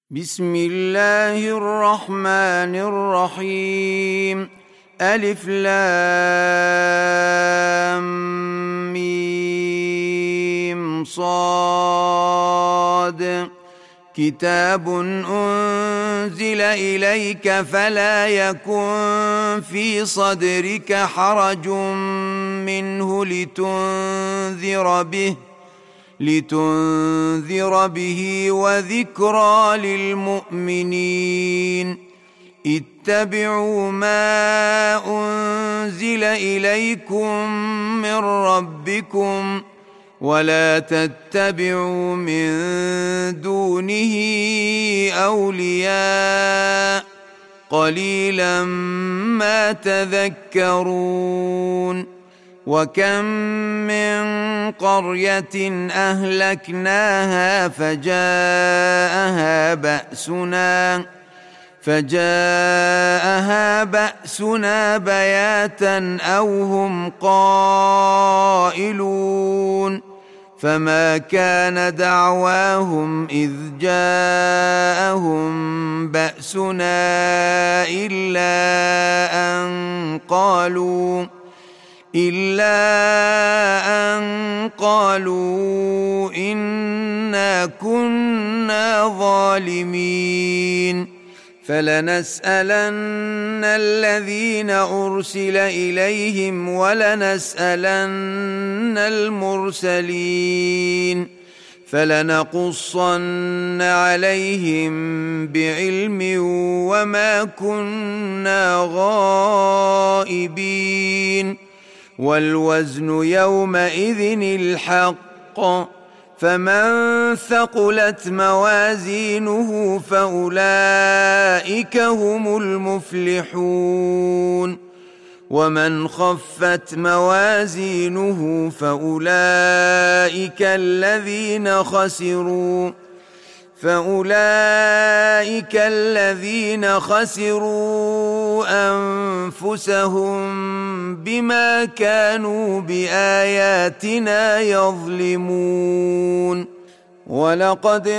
بسم الله الرحمن الرحيم. ألف لام ميم صاد. كتاب أنزل إليك فلا يكن في صدرك حرج منه لتنذر به وذكرى للمؤمنين. اتبعوا ما أنزل إليكم من ربكم ولا تتبعوا من دونه أولياء قليلا ما تذكرون. وكم من قرية أهلكناها فجاءها بأسنا بياتا أو هم قائلون. فما كان دعواهم إذ جاءهم بأسنا إلا أن قالوا إنا كنا ظالمين. فلنسألن الذين أرسل إليهم ولنسألن المرسلين. فلنقصن عليهم بعلم وما كنا غائبين. والوزن يومئذ الحق. فمن ثقلت موازينه فأولئك هم المفلحون. ومن خفت موازينه فأولئك الذين خسروا أنفسهم بما كانوا بآياتنا يظلمون. ولقد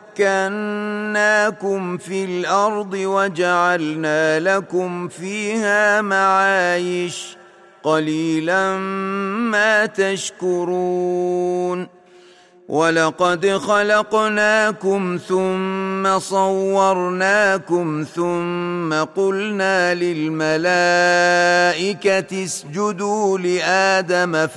مكناكم في الأرض وجعلنا لكم فيها معايش قليلا ما تشكرون. ولقد خلقناكم ثم صورناكم ثم قلنا للملائكة اسجدوا لآدم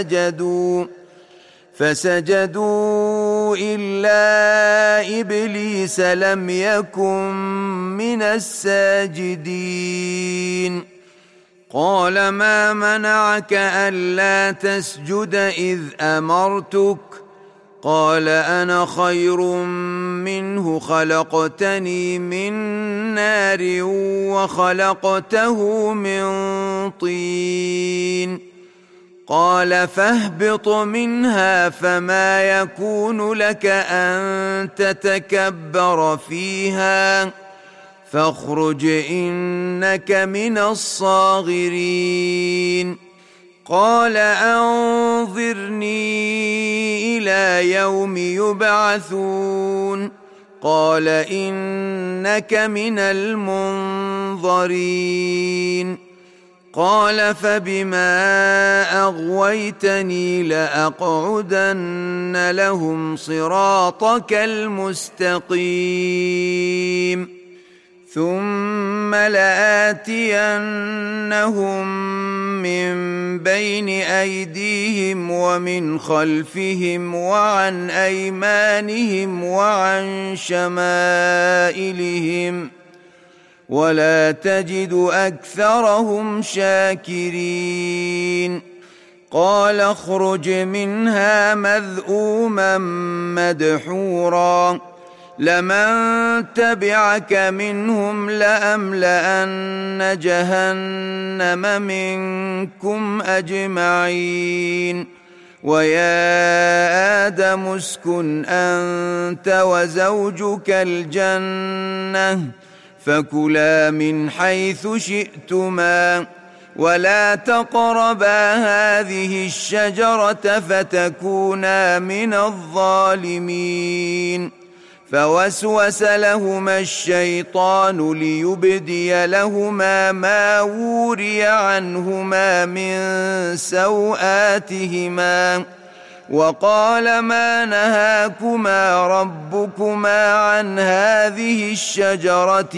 فسجدوا إلا إبليس لم يكن من الساجدين. قال ما منعك ألا تسجد إذ أمرتك؟ قال أنا خير منه خلقتني من نار وخلقته من طين. قال فاهبط منها فما يكون لك أن تتكبر فيها فاخرج إنك من الصاغرين. قال أنظرني إلى يوم يبعثون. قال إنك من المنظرين. قال فبما أغويتني لأقعدن لهم صراطك المستقيم ثم لآتينهم من بين أيديهم ومن خلفهم وعن أيمانهم وعن شمائلهم ولا تجد أكثرهم شاكرين. قال اخرج منها مذءوما مدحورا لمن تبعك منهم لأملأن جهنم منكم أجمعين. ويا آدم اسكن أنت وزوجك الجنة فكلا من حيث شئتما ولا تقربا هذه الشجرة فتكونا من الظالمين. فوسوس لهما الشيطان ليبدي لهما ما وري عنهما من سوآتهما وقال ما نهاكما ربكما عن هذه الشجرة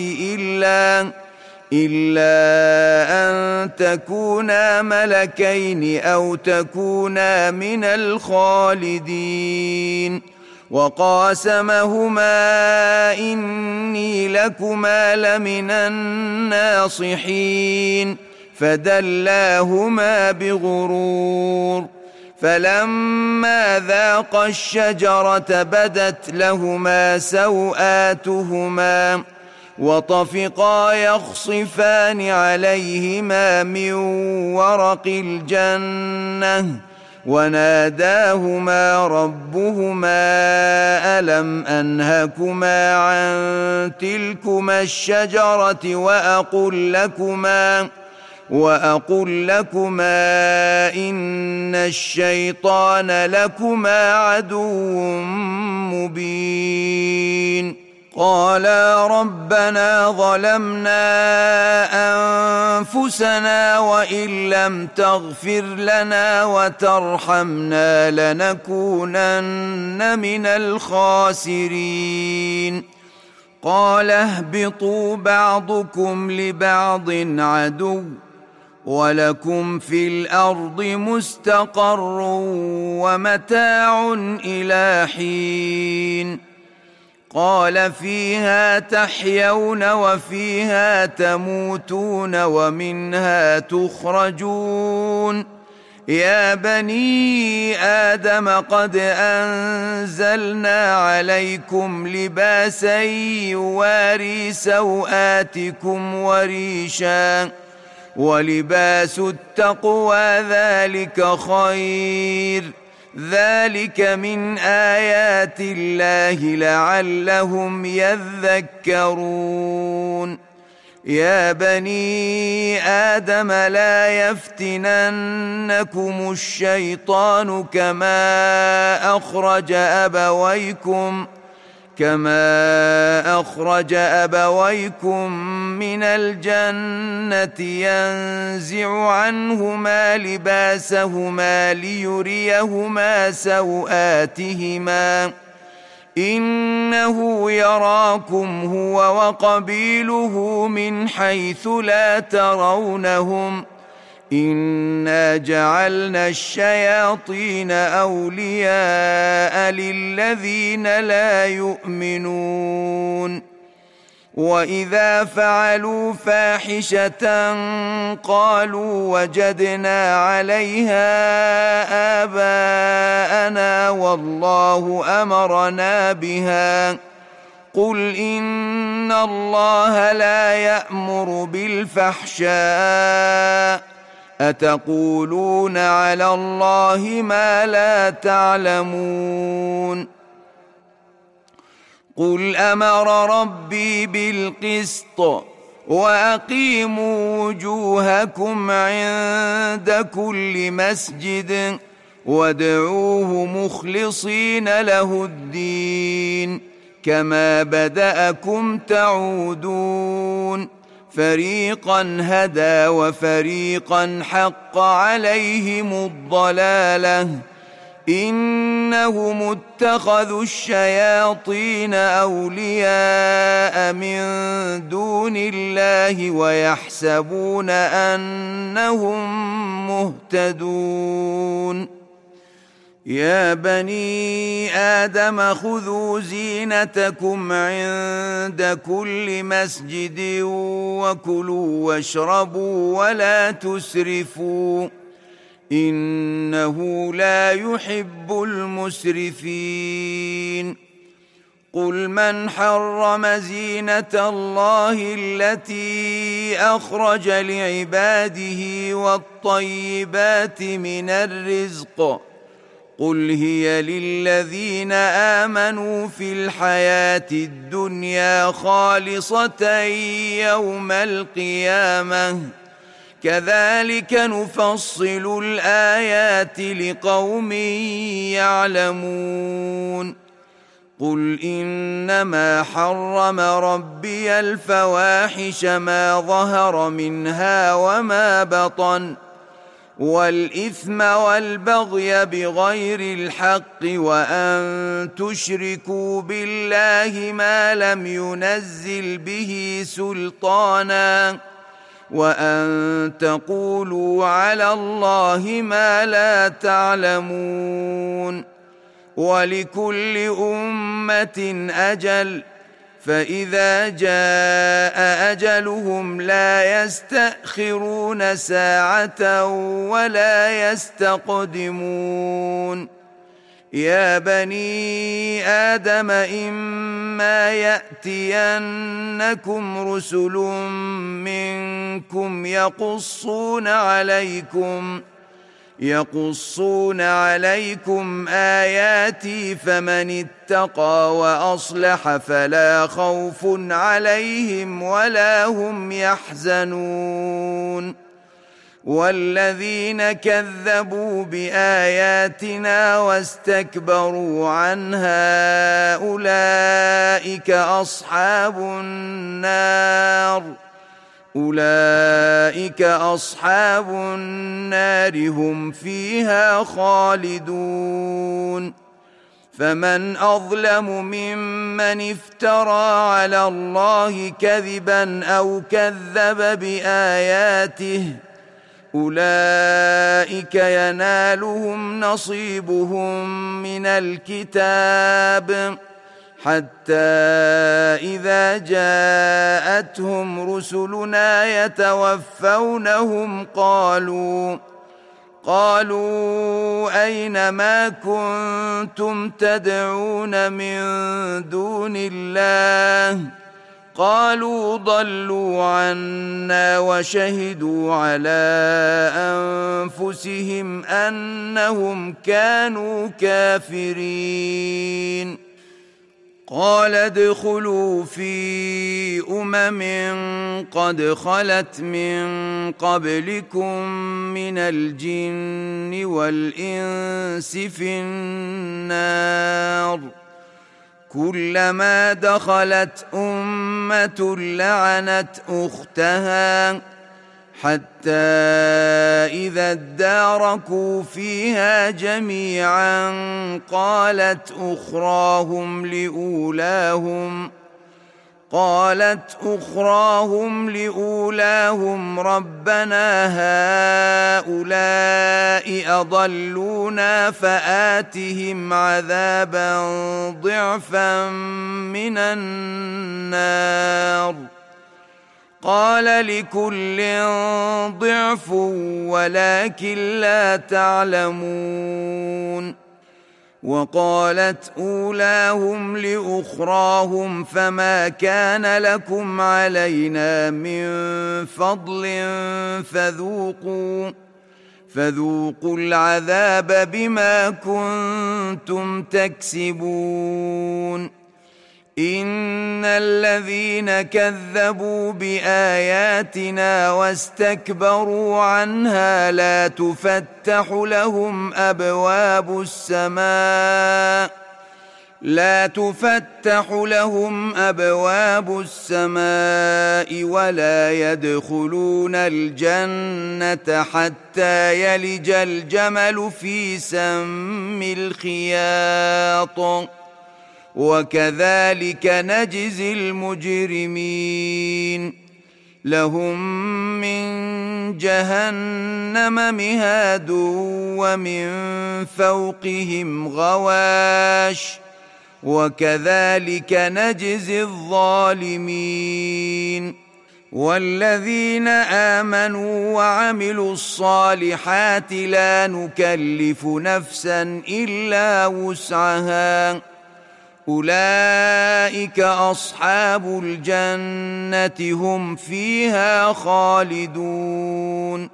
إلا أن تكونا ملكين أو تكونا من الخالدين وقاسمهما إني لكما لمن الناصحين فدلاهما بغرور فلما ذاقا الشجرة بدت لهما سوآتهما وطفقا يخصفان عليهما من ورق الجنة وناداهما ربهما ألم أنهكما عن تلكما الشجرة وأقل لكما إن الشيطان لكما عدو مبين قالا ربنا ظلمنا أنفسنا وإن لم تغفر لنا وترحمنا لنكونن من الخاسرين قال اهبطوا بعضكم لبعض عدو ولكم في الأرض مستقر ومتاع إلى حين قال فيها تحيون وفيها تموتون ومنها تخرجون يا بني آدم قد أنزلنا عليكم لباسا يواري سوآتكم وريشا ولباس التقوى ذلك خير ذلك من آيات الله لعلهم يذكرون يا بني آدم لا يفتننكم الشيطان كما أخرج أبويكم من الجنة ينزع عنهما لباسهما ليريهما سوآتهما إنه يراكم هو وقبيله من حيث لا ترونهم إنا جعلنا الشياطين أولياء للذين لا يؤمنون وإذا فعلوا فاحشة قالوا وجدنا عليها آباءنا والله أمرنا بها قل إن الله لا يأمر بالفحشاء أتقولون على الله ما لا تعلمون قل أمر ربي بالقسط وأقيموا وجوهكم عند كل مسجد وادعوه مخلصين له الدين كما بدأكم تعودون فريقا هدى وفريقا حق عليهم الضلالة إنهم اتخذوا الشياطين أولياء من دون الله ويحسبون أنهم مهتدون يا بني آدم خذوا زينتكم عند كل مسجد وكلوا واشربوا ولا تسرفوا إنه لا يحب المسرفين قل من حرم زينة الله التي أخرج لعباده والطيبات من الرزق قل هي للذين آمنوا في الحياة الدنيا خالصة يوم القيامة كذلك نفصل الآيات لقوم يعلمون قل إنما حرم ربي الفواحش ما ظهر منها وما بطن والإثم والبغي بغير الحق وأن تشركوا بالله ما لم ينزل به سلطانا وأن تقولوا على الله ما لا تعلمون ولكل أمة أجل فإذا جاء أجلهم لا يستأخرون ساعة ولا يستقدمون يا بني آدم إما يأتينكم رسل منكم يقصون عليكم آياتي فمن اتقى وأصلح فلا خوف عليهم ولا هم يحزنون والذين كذبوا بآياتنا واستكبروا عنها أولئك أصحاب النار هم فيها خالدون فمن أظلم ممن افترى على الله كذبا أو كذب بآياته أولئك ينالهم نصيبهم من الكتاب حتى إذا جاءتهم رسلنا يتوفونهم قالوا أين ما كنتم تدعون من دون الله قالوا ضلوا عنا وشهدوا على أنفسهم أنهم كانوا كافرين قال ادخلوا في قد خلت من قبلكم من الجن والإنس في النار كلما دخلت أمة لعنت أختها حتى إذا اداركوا فيها جميعا قالت أخراهم لأولاهم ربنا هؤلاء أضلونا فآتهم عذابا ضعفا من النار قال لكل ضعف ولكن لا تعلمون وقالت أولاهم لأخراهم فما كان لكم علينا من فضل فذوقوا العذاب بما كنتم تكسبون إن الذين كذبوا بآياتنا واستكبروا عنها لا تفتح لهم أبواب السماء ولا يدخلون الجنة حتى يلج الجمل في سم الخياط وكذلك نجزي المجرمين لهم من جهنم مهاد ومن فوقهم غواش وكذلك نجزي الظالمين والذين آمنوا وعملوا الصالحات لا نكلف نفسا إلا وسعها أولئك أصحاب الجنة هم فيها خالدون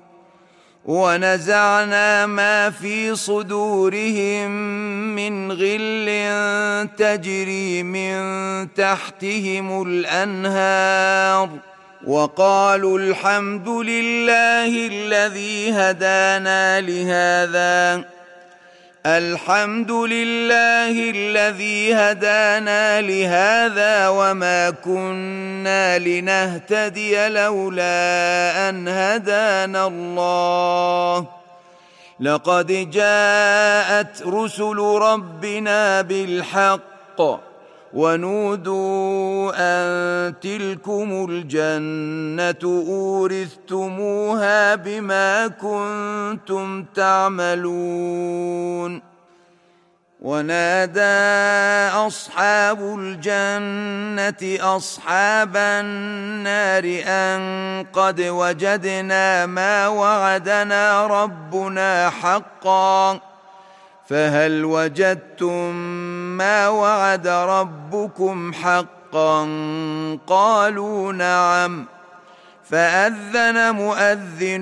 ونزعنا ما في صدورهم من غل تجري من تحتهم الأنهار وقالوا الحمد لله الذي هدانا لهذا الحمد لله الذي هدانا لهذا وما كنا لنهتدي لولا أن هدانا الله لقد جاءت رسل ربنا بالحق ونودوا أن تلكم الجنة أورثتموها بما كنتم تعملون ونادى أصحاب الجنة أصحاب النار أن قد وجدنا ما وعدنا ربنا حقا فهل وجدتم ما وعد ربكم حقا قالوا نعم فأذن مؤذن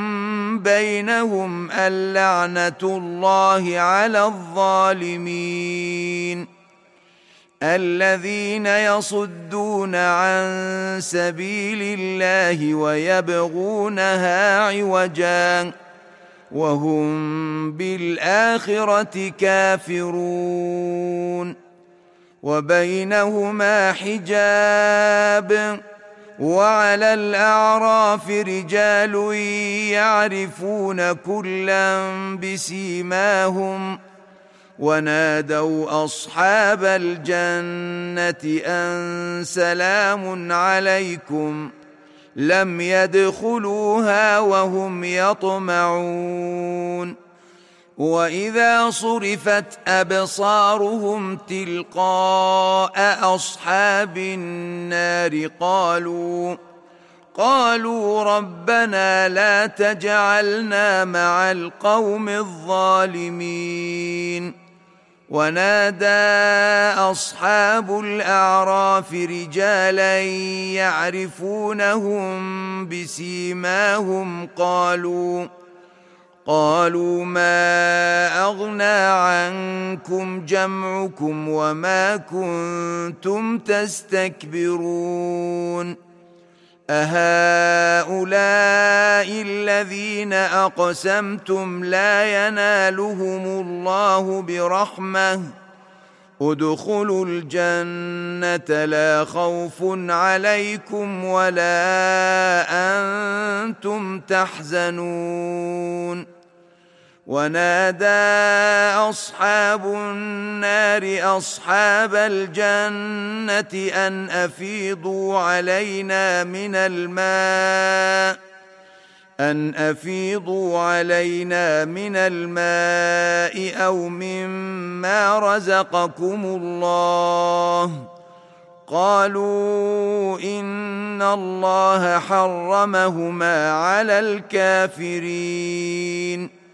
بينهم اللعنة الله على الظالمين الذين يصدون عن سبيل الله ويبغونها عوجا وهم بالآخرة كافرون وبينهما حجاب وعلى الأعراف رجال يعرفون كلا بسيماهم ونادوا أصحاب الجنة أن سلام عليكم لم يدخلوها وهم يطمعون وإذا صرفت أبصارهم تلقاء أصحاب النار قالوا ربنا لا تجعلنا مع القوم الظالمين ونادى أصحاب الأعراف رجالا يعرفونهم بسيماهم قالوا ما أغنى عنكم جمعكم وما كنتم تستكبرون أهؤلاء الذين أقسمتم لا ينالهم الله برحمة ادخلوا الجنة لا خوف عليكم ولا أنتم تحزنون ونادى أصحاب النار أصحاب الجنة أن أفيضوا علينا من الماء أو مما رزقكم الله قالوا إن الله حرمهما على الكافرين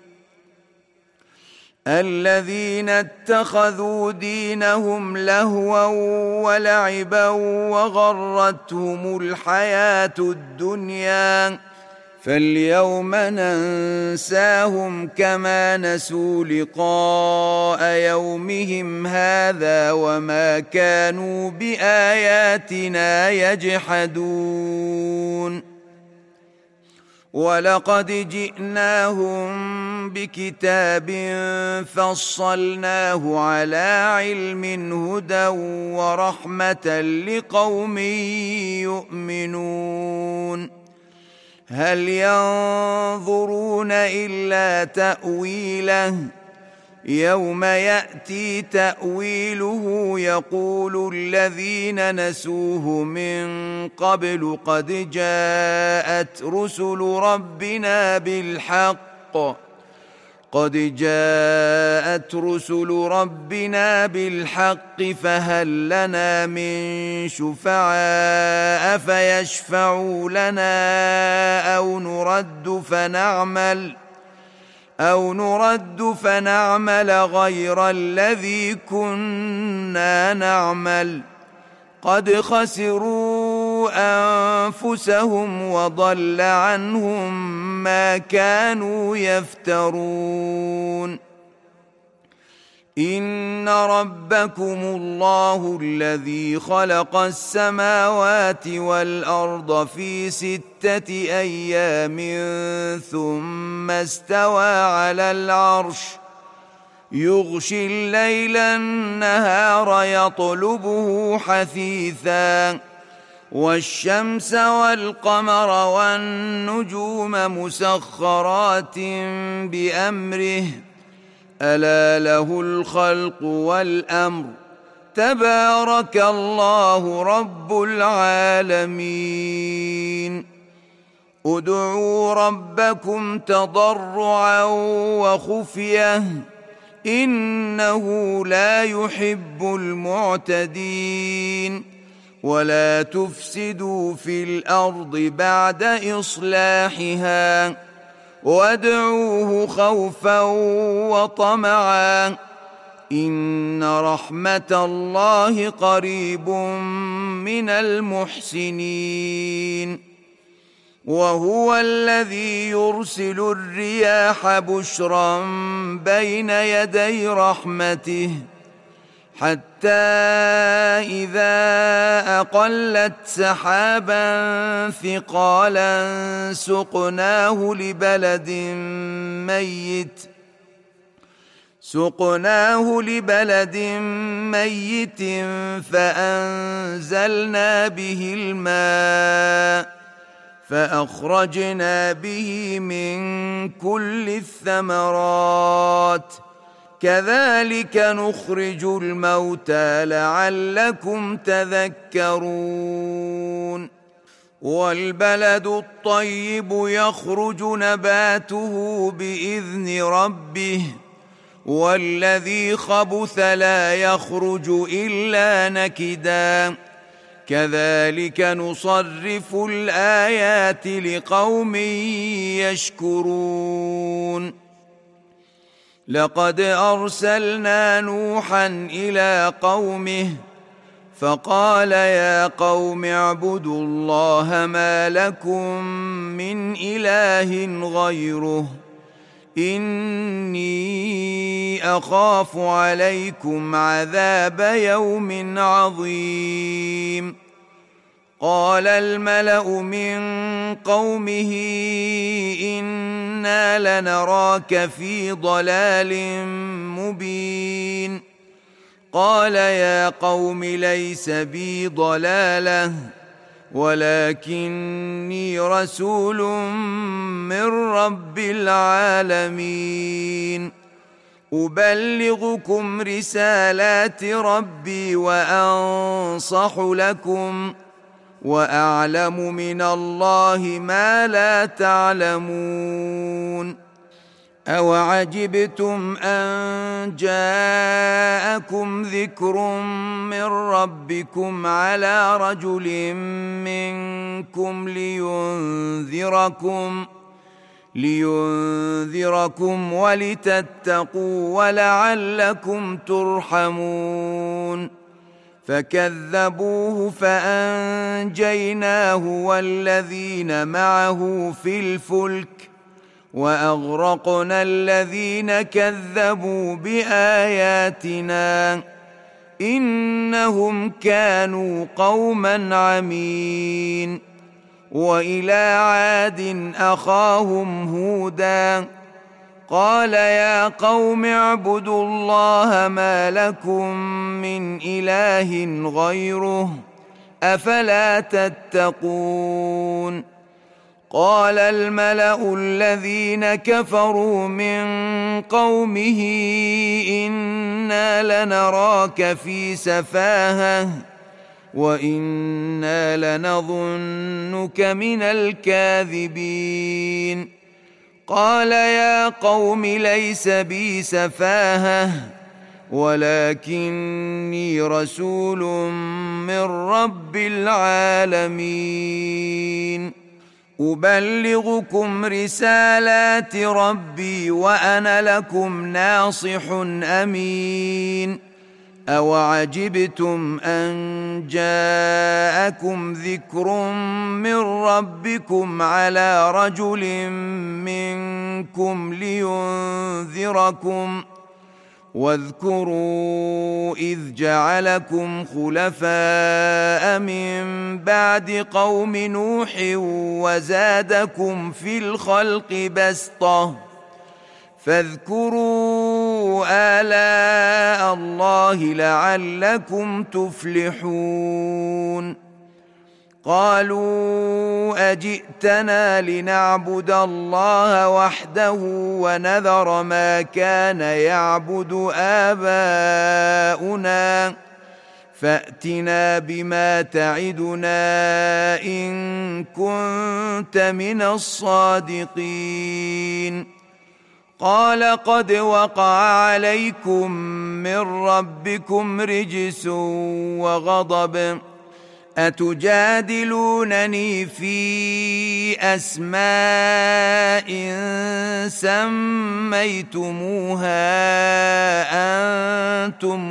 الذين اتخذوا دينهم لهوا ولعبا وغرتهم الحياة الدنيا فاليوم ننساهم كما نسوا لقاء يومهم هذا وما كانوا بآياتنا يجحدون ولقد جئناهم بكتاب فصلناه على علم هدى ورحمة لقوم يؤمنون هل ينظرون إلا تأويله يوم يأتي تأويله يقول الذين نسوه من قبل قد جاءت رسل ربنا بالحق فهل لنا من شفعاء فيشفعوا لنا أو نرد فنعمل غير الذي كنا نعمل قد خسروا أنفسهم وضل عنهم ما كانوا يفترون إن ربكم الله الذي خلق السماوات والأرض في 6 أيام ثم استوى على العرش يغشي الليل النهار يطلبه حثيثا والشمس والقمر والنجوم مسخرات بأمره ألا له الخلق والأمر تبارك الله رب العالمين ادعوا ربكم تضرعا وخفية إنه لا يحب المعتدين ولا تفسدوا في الأرض بعد إصلاحها وادعوه خوفا وطمعا إن رحمة الله قريب من المحسنين وهو الذي يرسل الرياح بشرا بين يدي رحمته حتى إذا أقلت سحابا ثقالا سقناه لبلد ميت فأنزلنا به الماء فأخرجنا به من كل الثمرات كذلك نخرج الموتى لعلكم تذكرون والبلد الطيب يخرج نباته بإذن ربه والذي خبث لا يخرج إلا نكدا كذلك نصرف الآيات لقوم يشكرون لقد أرسلنا نوحا إلى قومه فقال يا قوم اعبدوا الله ما لكم من إله غيره إني أخاف عليكم عذاب يوم عظيم قال الملأ من قومه إنا لنراك في ضلال مبين قال يا قوم ليس بي ضلالة ولكني رسول من رب العالمين أبلغكم رسالات ربي وأنصح لكم وأعلم من الله ما لا تعلمون أوعجبتم أن جاءكم ذكر من ربكم على رجل منكم لينذركم ولتتقوا ولعلكم ترحمون فكذبوه فأنجيناه والذين معه في الفلك وأغرقنا الذين كذبوا بآياتنا إنهم كانوا قوما عمين وإلى عاد أخاهم هودا قال يا قوم اعبدوا الله ما لكم من إله غيره أفلا تتقون قال الملأ الذين كفروا من قومه إنا لنراك في سفاهة وإنا لنظنك من الكاذبين قال يا قوم ليس بي سفاهة ولكني رسول من رب العالمين أبلغكم رسالات ربي وأنا لكم ناصح أمين أوعجبتم أن جاءكم ذكر من ربكم على رجل منكم لينذركم واذكروا إذ جعلكم خلفاء من بعد قوم نوح وزادكم في الخلق بسطة فاذكروا آلاء الله لعلكم تفلحون. قالوا أجئتنا لنعبد الله وحده ونذر ما كان يعبد آباؤنا فأتنا بما تعدنا إن كنت من الصادقين. قال قد وقع عليكم من ربكم رجس وغضب أتجادلونني في أسماء سميتموها أنتم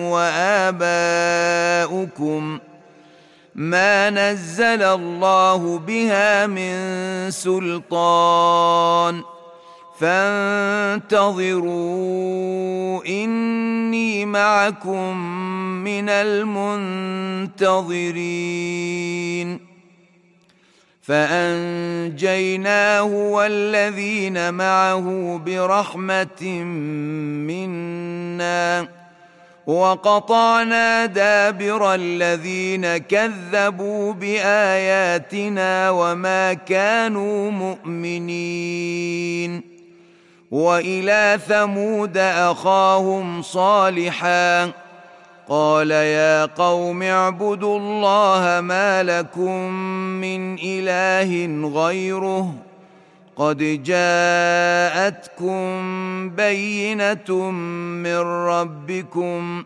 وآباؤكم ما نزل الله بها من سلطان فانتظروا إني معكم من المنتظرين. فأنجيناه والذين معه برحمة منا وقطعنا دابر الذين كذبوا بآياتنا وما كانوا مؤمنين. وإلى ثمود أخاهم صالحا قال يا قوم اعبدوا الله ما لكم من إله غيره قد جاءتكم بينة من ربكم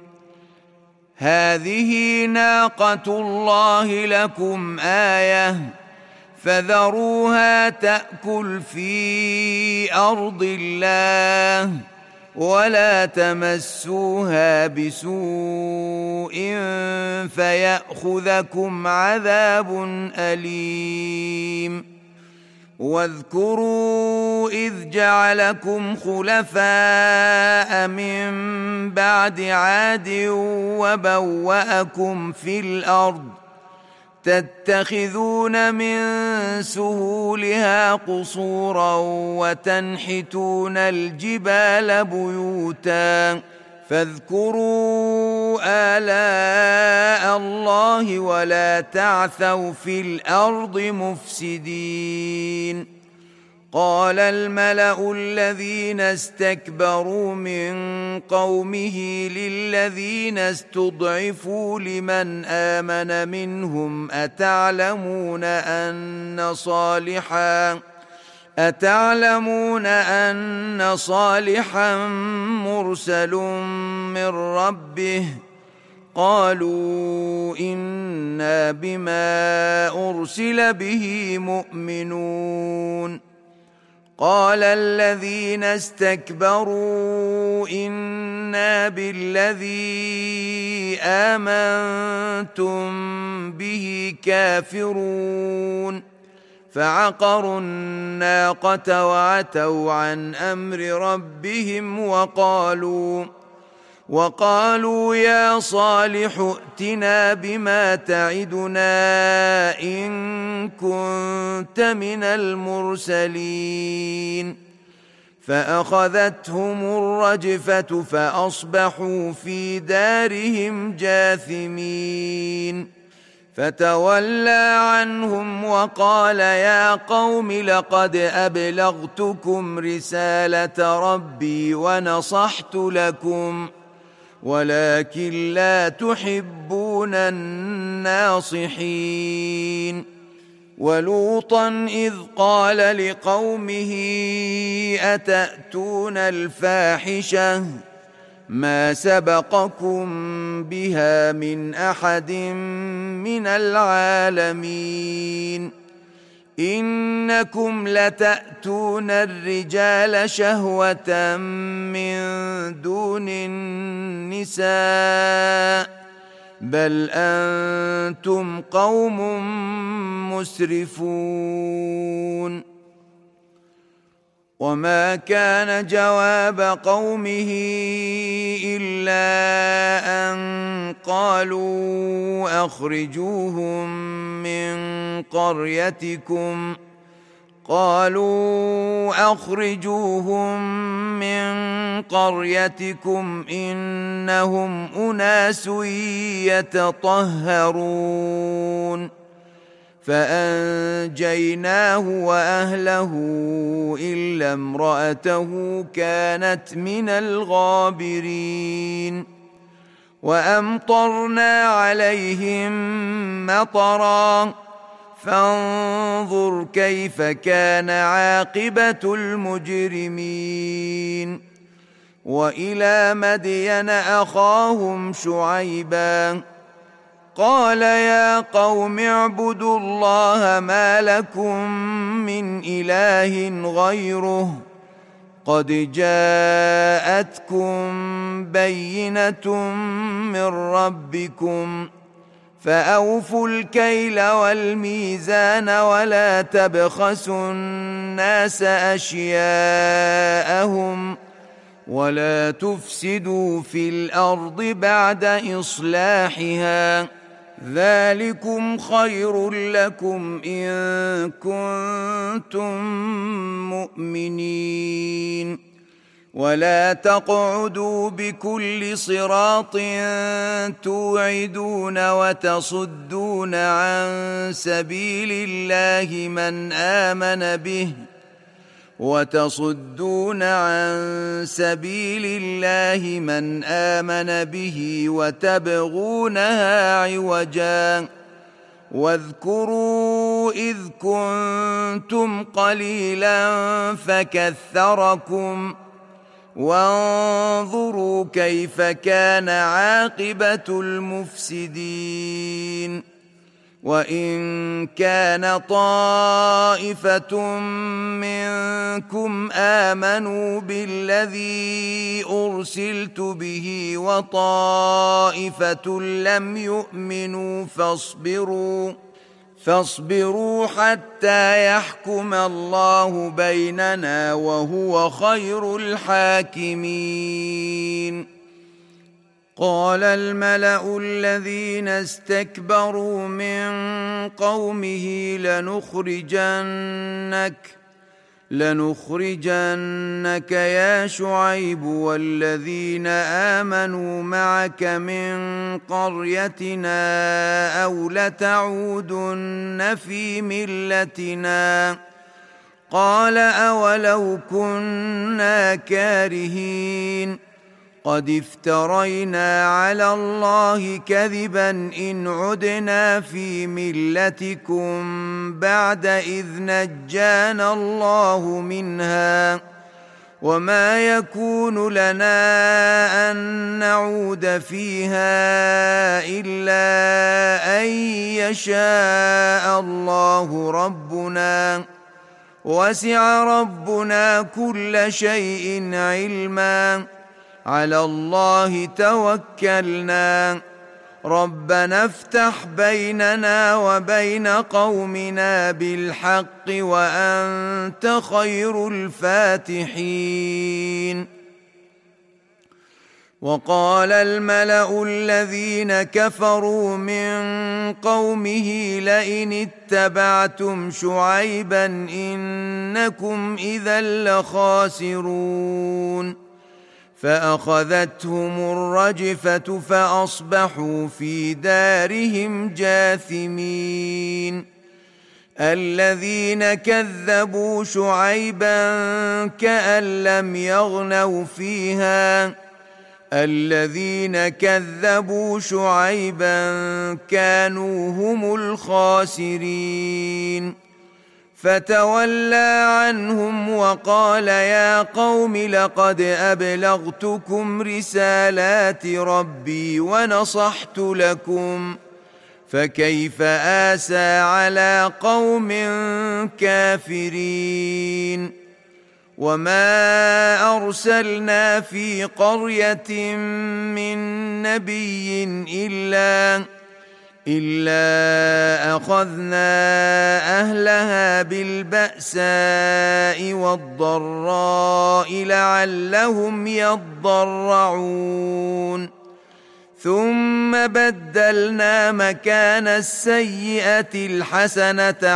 هذه ناقة الله لكم آية فذروها تأكل في أرض الله ولا تمسوها بسوء فيأخذكم عذاب أليم. واذكروا إذ جعلكم خلفاء من بعد عاد وبوأكم في الأرض تتخذون من سهولها قصورا وتنحتون الجبال بيوتا فاذكروا آلاء الله ولا تعثوا في الأرض مفسدين. قال الملأ الذين استكبروا من قومه للذين استضعفوا لمن آمن منهم أتعلمون أن صالحا مرسل من ربه قالوا إنا بما أرسل به مؤمنون. قال الذين استكبروا إنا بالذي آمنتم به كافرون فعقروا الناقة وعتوا عن أمر ربهم وقالوا يا صالح ائتنا بما تعدنا إن كنت من المرسلين. فأخذتهم الرجفة فأصبحوا في دارهم جاثمين. فتولى عنهم وقال يا قوم لقد أبلغتكم رسالة ربي ونصحت لكم ولكن لا تحبون الناصحين. ولوطا إذ قال لقومه أتأتون الفاحشة ما سبقكم بها من أحد من العالمين إنكم لتأتون الرجال شهوة من دون النساء بل أنتم قوم مسرفون. وما كان جواب قومه إلا أن قالوا أخرجوهم من قريتكم قالوا أخرجوهم من قريتكم إنهم أناس يتطهرون فأنجيناه وأهله إلا امرأته كانت من الغابرين وأمطرنا عليهم مطرا فانظر كيف كان عاقبة المجرمين وإلى مدين أخاهم شعيبا قال يا قوم اعبدوا الله ما لكم من إله غيره قد جاءتكم بينة من ربكم فأوفوا الكيل والميزان ولا تبخسوا الناس أشياءهم ولا تفسدوا في الأرض بعد إصلاحها ذلكم خير لكم إن كنتم مؤمنين ولا تقعدوا بكل صراط توعدون وتصدون عن سبيل الله من آمن به وتبغونها عوجا واذكروا إذ كنتم قليلا فكثركم وانظروا كيف كان عاقبة المفسدين وإن كان طائفة منكم آمنوا بالذي أرسلت به وطائفة لم يؤمنوا فاصبروا حتى يحكم الله بيننا وهو خير الحاكمين قال الملأ الذين استكبروا من قومه لنخرجنك يا شعيب والذين آمنوا معك من قريتنا أو لتعودن في ملتنا قال أولو كنا كارهين قد افترينا على الله كذبا إن عدنا في ملتكم بعد إذ نجانا الله منها وما يكون لنا أن نعود فيها إلا أن يشاء الله ربنا وسع ربنا كل شيء علما على الله توكلنا ربنا افتح بيننا وبين قومنا بالحق وأنت خير الفاتحين وقال الملأ الذين كفروا من قومه لئن اتبعتم شعيبا إنكم إذا لخاسرون فأخذتهم الرجفة فأصبحوا في دارهم جاثمين الذين كذبوا شعيبا كأن لم يغنوا فيها الذين كذبوا شعيبا كانوا هم الخاسرين فتولى عنهم وقال يا قوم لقد أبلغتكم رسالات ربي ونصحت لكم فكيف آسى على قوم كافرين وما أرسلنا في قرية من نبي إلا أخذنا أهلها بالبأساء والضراء لعلهم يضرعون ثم بدلنا مكان السيئة الحسنة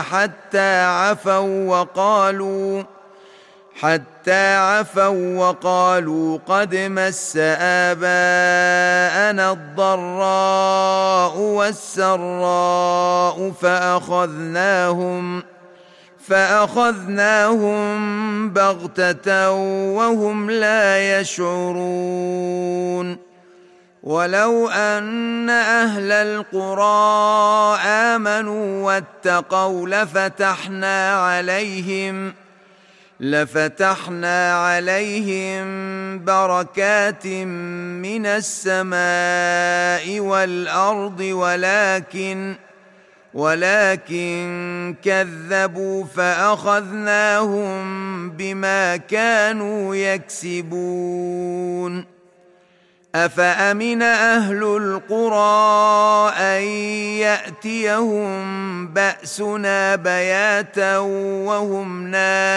حتى عفوا وقالوا قد مس آباءنا الضراء والسراء فأخذناهم بغتة وهم لا يشعرون. ولو أن أهل القرى آمنوا واتقوا لفتحنا عليهم بركات من السماء والأرض ولكن كذبوا فأخذناهم بما كانوا يكسبون. أفأمن أهل القرى أن يأتيهم بأسنا بياتا وهم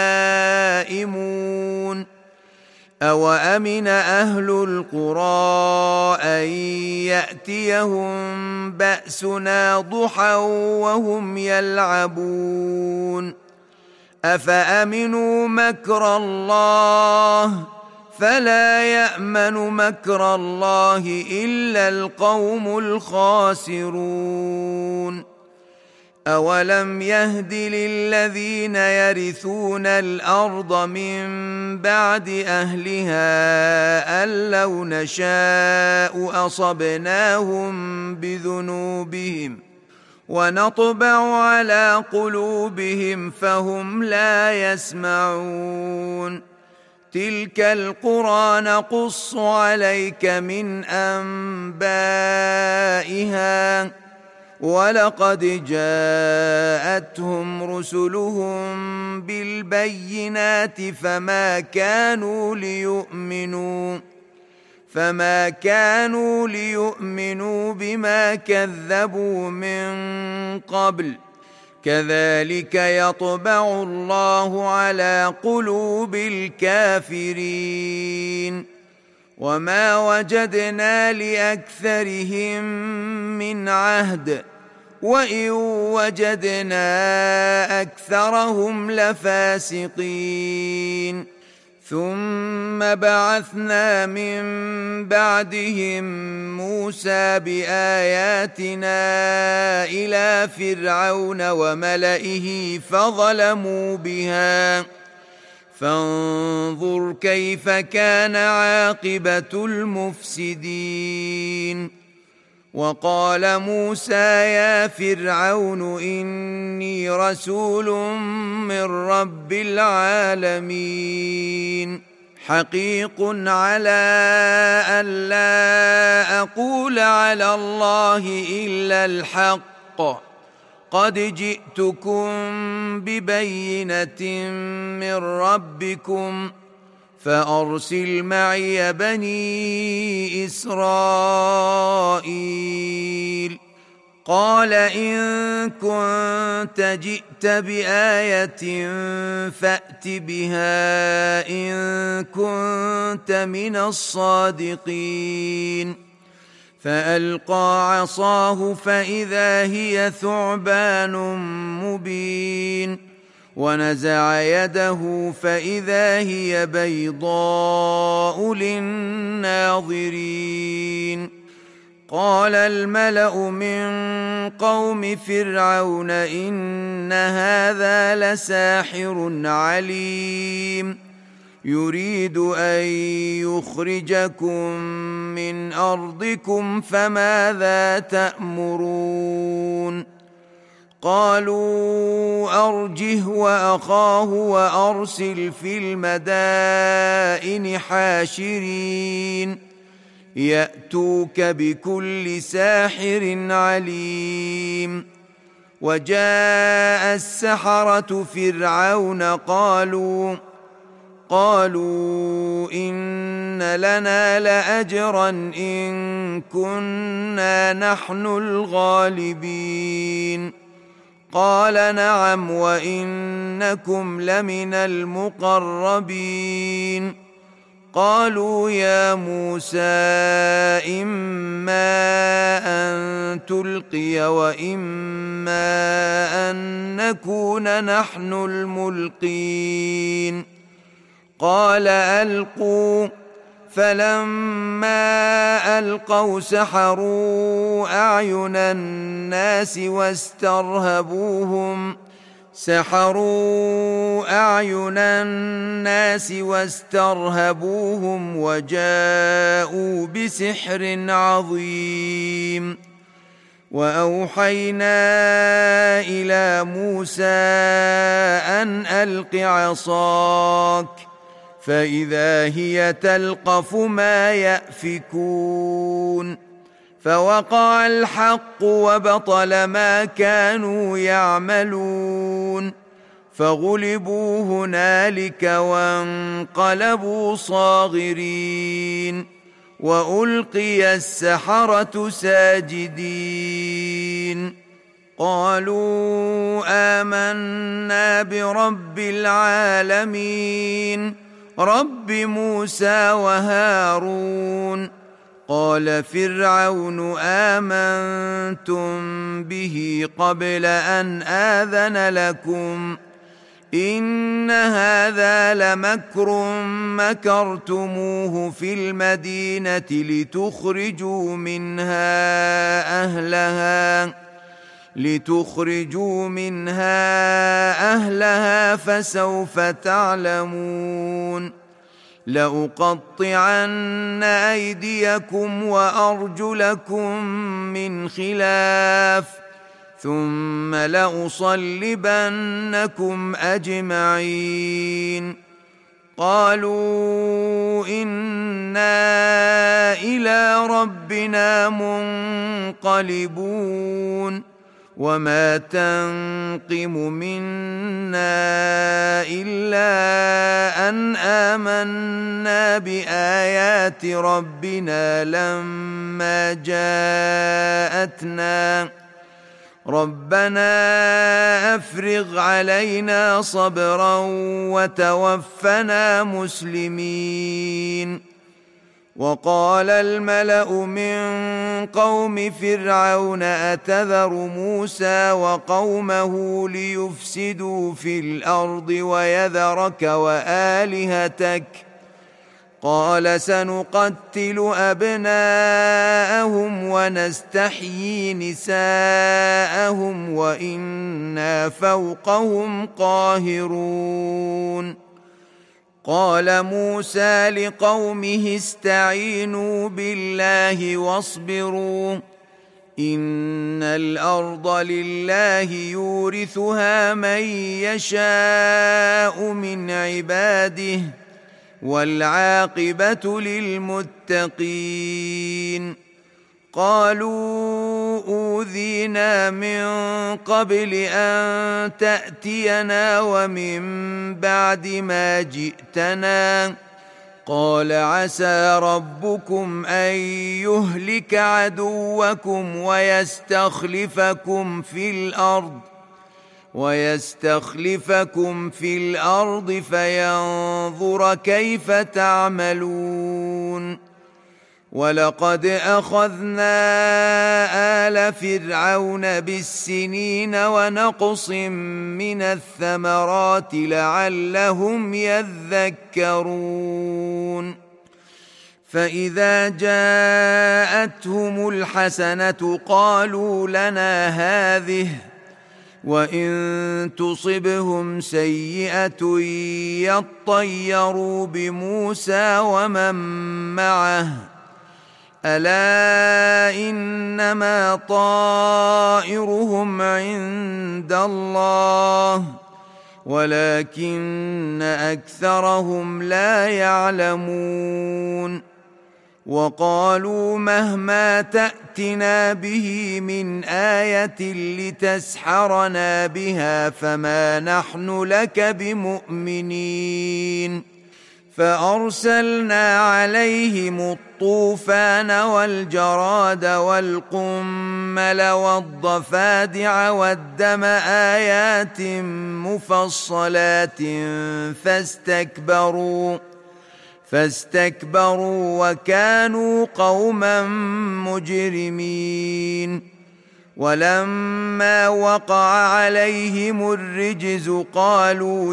نائمون أوأمن أهل القرى أن يأتيهم بأسنا ضحى وهم يلعبون أفأمنوا مكر الله فلا يأمن مكر الله إلا القوم الخاسرون. أولم يهد للذين يرثون الأرض من بعد أهلها أن لو نشاء أصبناهم بذنوبهم ونطبع على قلوبهم فهم لا يسمعون. تلك القرى نقص عليك من أنبائها ولقد جاءتهم رسلهم بالبينات فما كانوا ليؤمنوا بما كذبوا من قبل كذلك يطبع الله على قلوب الكافرين. وما وجدنا لأكثرهم من عهد وإن وجدنا أكثرهم لفاسقين. ثم بعثنا من بعدهم موسى بآياتنا إلى فرعون وملئه فظلموا بها فانظر كيف كان عاقبة المفسدين. وقال موسى يا فرعون إني رسول من رب العالمين حقيق على أن لا أقول على الله إلا الحق قد جئتكم ببينة من ربكم فأرسل معي بني إسرائيل. قال إن كنت جئت بآية فأت بها إن كنت من الصادقين. فألقى عصاه فإذا هي ثعبان مبين ونزع يده فإذا هي بيضاء للناظرين. قال الملأ من قوم فرعون إن هذا لساحر عليم يريد أن يخرجكم من أرضكم فماذا تأمرون. قالوا أرجه وأخاه وأرسل في المدائن حاشرين يأتوك بكل ساحر عليم. وجاء السحرة فرعون قالوا إن لنا لأجرا إن كنا نحن الغالبين. قال نعم وإنكم لمن المقربين. قالوا يا موسى إما أن تلقي وإما أن نكون نحن الملقين قال ألقوا فلما ألقوا سحروا أعين الناس واسترهبوهم وجاءوا بسحر عظيم وأوحينا إلى موسى أن ألق عصاك فإذا هي تلقف ما يأفكون فوقع الحق وبطل ما كانوا يعملون فغلبوا هنالك وانقلبوا صاغرين وألقي السحرة ساجدين قالوا آمنا برب العالمين رب موسى وهارون قال فرعون آمنتم به قبل أن آذن لكم إن هذا لمكر مكرتموه في المدينة لتخرجوا منها أهلها فسوف تعلمون لأقطعن أيديكم وأرجلكم من خلاف ثم لأصلبنكم أجمعين قالوا إنا إلى ربنا منقلبون وما تنقم منا إلا أن آمنا بآيات ربنا لما جاءتنا ربنا أفرغ علينا صبرا وتوفنا مسلمين وقال الملأ من قوم فرعون أتذر موسى وقومه ليفسدوا في الأرض ويذرك وآلهتك قال سنقتل أبناءهم ونستحيي نساءهم وإنا فوقهم قاهرون قال موسى لقومه استعينوا بالله واصبروا إن الأرض لله يورثها من يشاء من عباده والعاقبة للمتقين قالوا أوذينا من قبل أن تأتينا ومن بعد ما جئتنا قال عسى ربكم أن يهلك عدوكم ويستخلفكم في الأرض فينظر كيف تعملون ولقد أخذنا آل فرعون بالسنين ونقص من الثمرات لعلهم يذكرون فإذا جاءتهم الحسنة قالوا لنا هذه وإن تصبهم سيئة يطيروا بموسى ومن معه ألا إنما طائرهم عند الله ولكن أكثرهم لا يعلمون وقالوا مهما تأتنا به من آية لتسحرنا بها فما نحن لك بمؤمنين فأرسلنا عليهم الطوفان والجراد والقمل والضفادع والدم آيات فاستكبروا وكانوا قوما مجرمين ولما وقع عليهم الرجز قالوا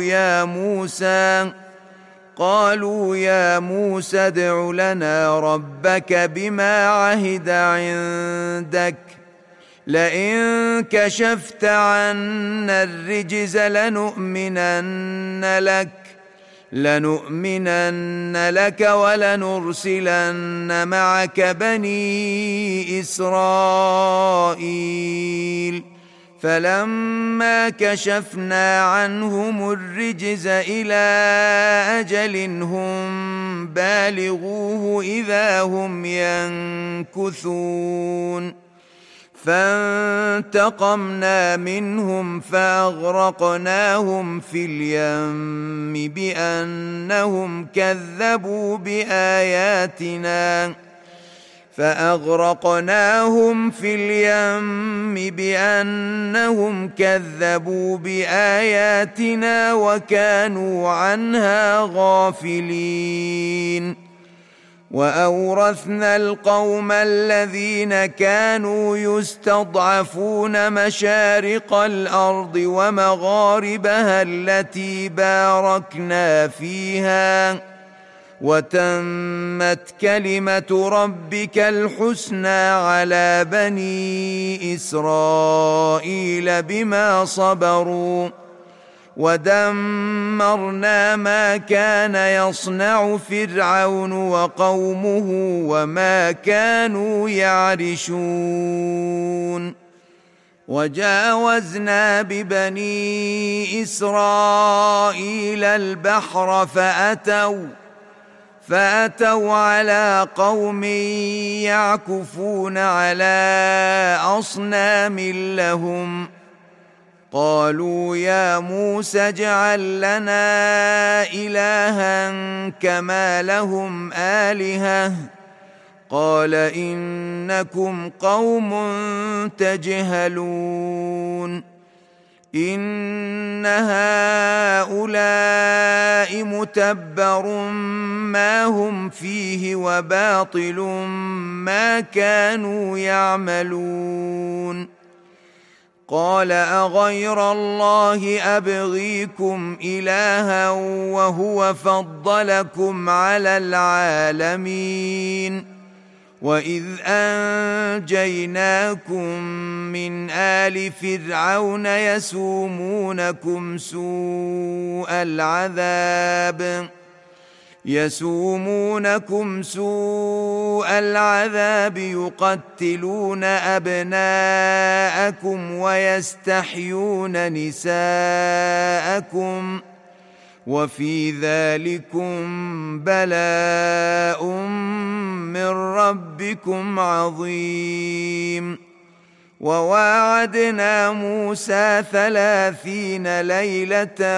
يا موسى ادع لنا ربك بما عهد عندك لئن كشفت عنا الرجز لنؤمنن لك ولنرسلن معك بني إسرائيل فلما كشفنا عنهم الرجز إلى أجل هم بالغوه إذا هم ينكثون فانتقمنا منهم فأغرقناهم في اليم بأنهم كذبوا بآياتنا وكانوا عنها غافلين وأورثنا القوم الذين كانوا يستضعفون مشارق الأرض ومغاربها التي باركنا فيها وتمت كلمة ربك الحسنى على بني إسرائيل بما صبروا ودمرنا ما كان يصنع فرعون وقومه وما كانوا يعرشون وجاوزنا ببني إسرائيل البحر فأتوا على قوم يعكفون على أصنام لهم قالوا يا موسى اجعل لنا إلها كما لهم آلهة قال إنكم قوم تجهلون إن هؤلاء متبر ما هم فيه وباطل ما كانوا يعملون قال أغير الله أبغيكم إلها وهو فضلكم على العالمين وإذ أنجيناكم من آل فرعون يسومونكم سوء العذاب يقتلون أبناءكم ويستحيون نساءكم وفي ذلكم بلاء من ربكم عظيم وواعدنا موسى 30 ليلة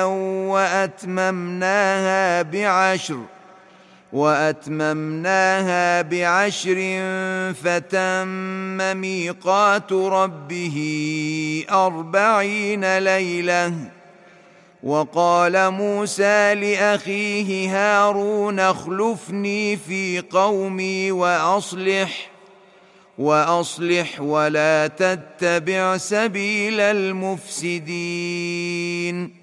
وأتممناها بعشر فتم ميقات ربه 40 ليلة وقال موسى لأخيه هارون اخلفني في قومي وأصلح ولا تتبع سبيل المفسدين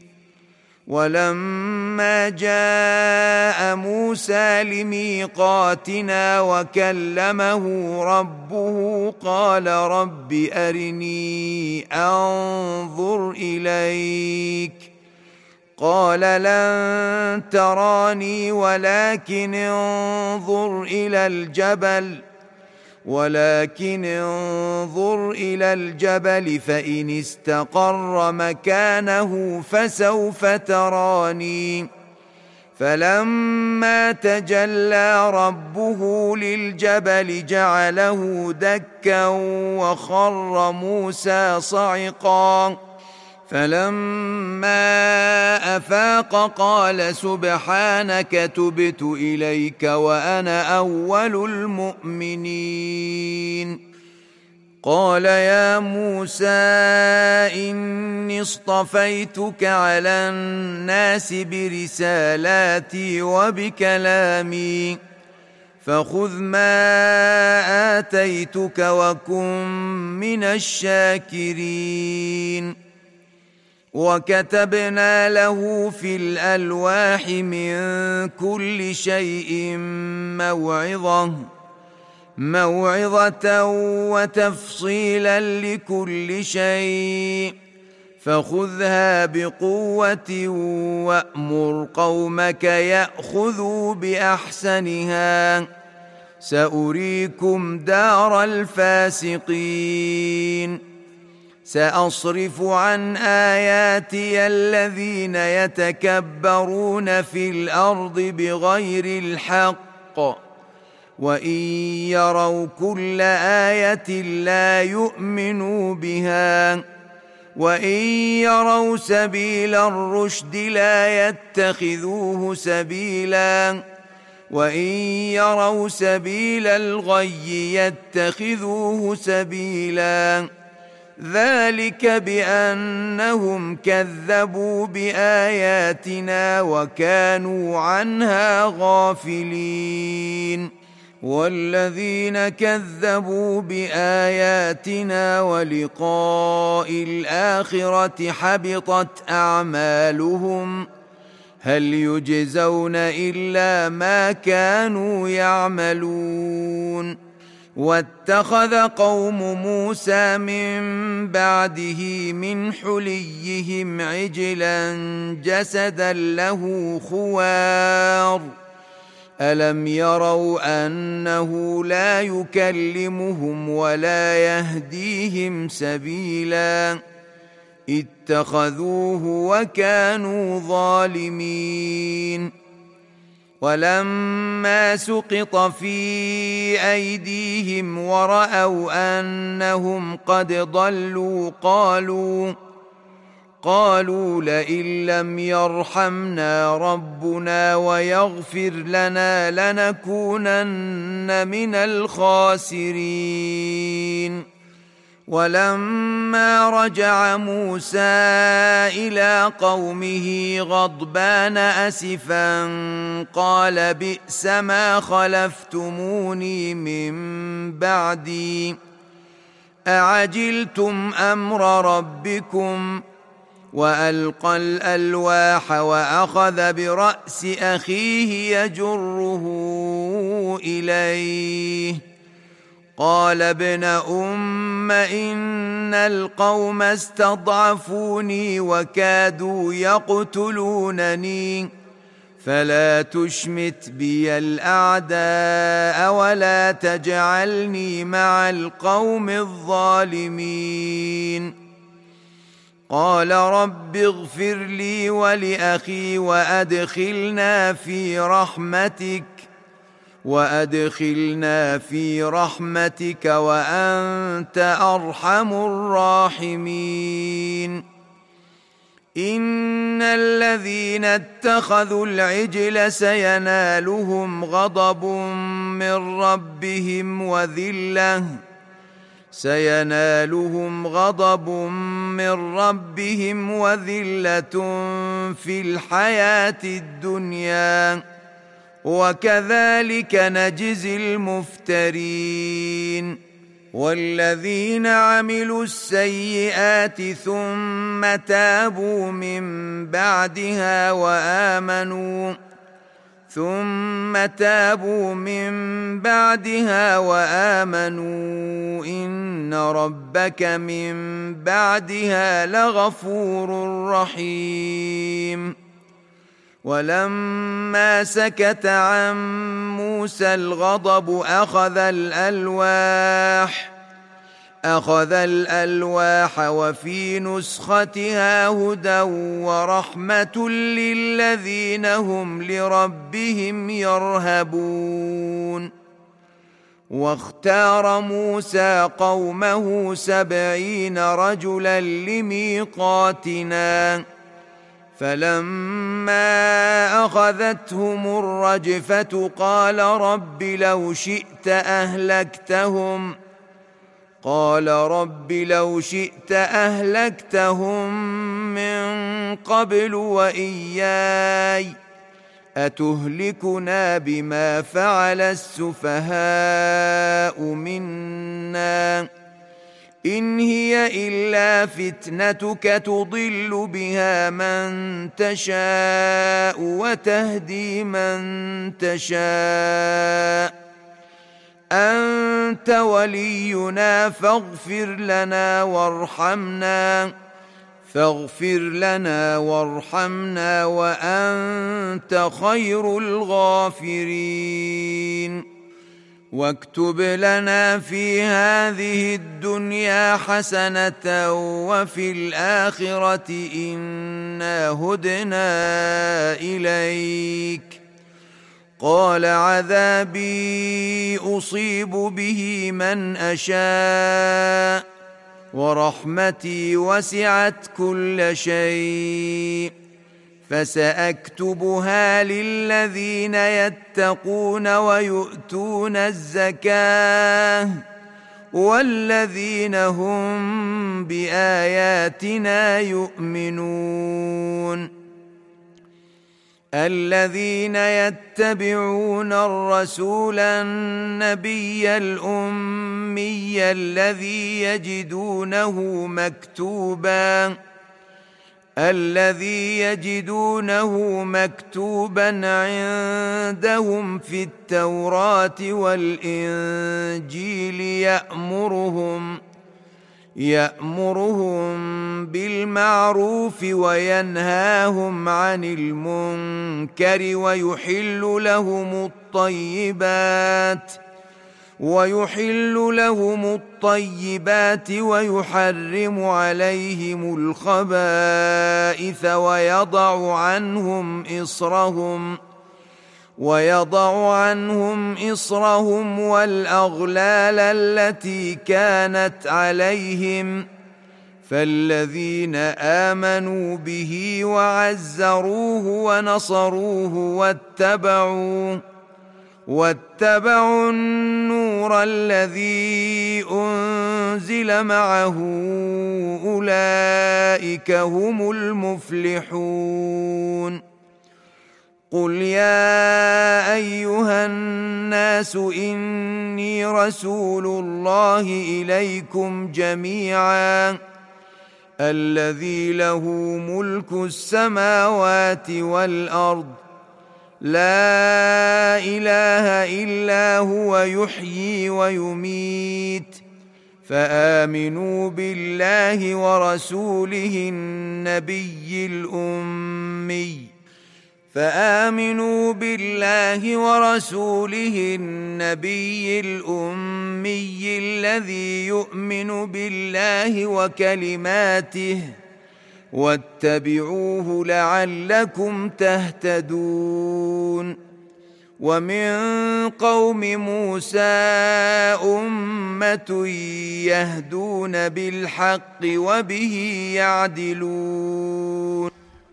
ولما جاء موسى لميقاتنا وكلمه ربه قال رب أرني أنظر إليك قال لن تراني ولكن انظر إلى الجبل فإن استقر مكانه فسوف تراني فلما تجلى ربه للجبل جعله دكا وخر موسى صعقا فلما أفاق قال سبحانك تبت إليك وأنا أول المؤمنين قال يا موسى إني اصطفيتك على الناس برسالاتي وبكلامي فخذ ما آتيتك وكن من الشاكرين وكتبنا له في الألواح من كل شيء موعظة وتفصيلا لكل شيء فخذها بقوة وأمر قومك يأخذوا بأحسنها سأريكم دار الفاسقين سأصرف عن آياتي الذين يتكبرون في الأرض بغير الحق وإن يروا كل آية لا يؤمنوا بها وإن يروا سبيل الرشد لا يتخذوه سبيلا وإن يروا سبيل الغي يتخذوه سبيلا ذلك بأنهم كذبوا بآياتنا وكانوا عنها غافلين والذين كذبوا بآياتنا ولقاء الآخرة حبطت أعمالهم هل يجزون إلا ما كانوا يعملون واتخذ قوم موسى من بعده من حليهم عجلا جسدا له خوار ألم يروا أنه لا يكلمهم ولا يهديهم سبيلا اتخذوه وكانوا ظالمين ولما سقط في أيديهم ورأوا أنهم قد ضلوا قالوا لئن لم يرحمنا ربنا ويغفر لنا لنكونن من الخاسرين ولما رجع موسى إلى قومه غضبان أسفا قال بئس ما خلفتموني من بعدي أعجلتم أمر ربكم وألقى الألواح وأخذ برأس أخيه يجره إليه قال ابن أم إن القوم استضعفوني وكادوا يقتلونني فلا تشمت بي الأعداء ولا تجعلني مع القوم الظالمين قال رب اغفر لي ولأخي وأدخلنا في رحمتك وأنت أرحم الراحمين إن الذين اتخذوا العجل سينالهم غضب من ربهم وذلة في الحياة الدنيا وكذلك نجزي المفترين والذين عملوا السيئات ثم تابوا من بعدها وآمنوا إن ربك من بعدها لغفور رحيم ولما سكت عن موسى الغضب أخذ الألواح وفي نسختها هدى ورحمة للذين هم لربهم يرهبون واختار موسى قومه 70 رجلا لميقاتنا فلما أخذتهم الرجفة قال قال رب لو شئت أهلكتهم من قبل وإياي أتهلكنا بما فعل السفهاء منا إن هي إلا فتنتك تضل بها من تشاء وتهدي من تشاء أنت ولينا فاغفر لنا وارحمنا وأنت خير الغافرين واكتب لنا في هذه الدنيا حسنة وفي الآخرة إنا هدنا إليك قال عذابي أصيب به من أشاء ورحمتي وسعت كل شيء فسأكتبها للذين يتقون ويؤتون الزكاة والذين هم بآياتنا يؤمنون الذين يتبعون الرسول النبي الأمي الذي يجدونه مكتوبا عندهم في التوراة والإنجيل يأمرهم بالمعروف وينهاهم عن المنكر ويحل لهم الطيبات ويحرم عليهم الخبائث ويضع عنهم إصرهم والأغلال التي كانت عليهم فالذين آمنوا به وعزروه ونصروه واتبعوا النور الذي أنزل معه أولئك هم المفلحون قل يا أيها الناس إني رسول الله إليكم جميعا الذي له ملك السماوات والأرض لا إله إلا هو يحيي ويميت فآمنوا بالله ورسوله النبي الأمي الذي يؤمن بالله وكلماته واتبعوه لعلكم تهتدون ومن قوم موسى أمة يهدون بالحق وبه يعدلون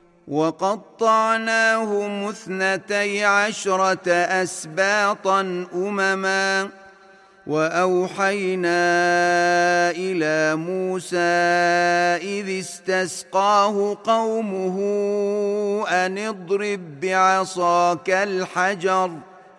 وقطعناهم 12 أسباطا أمما وأوحينا إلى موسى إذ استسقاه قومه أن اضرب بعصاك الحجر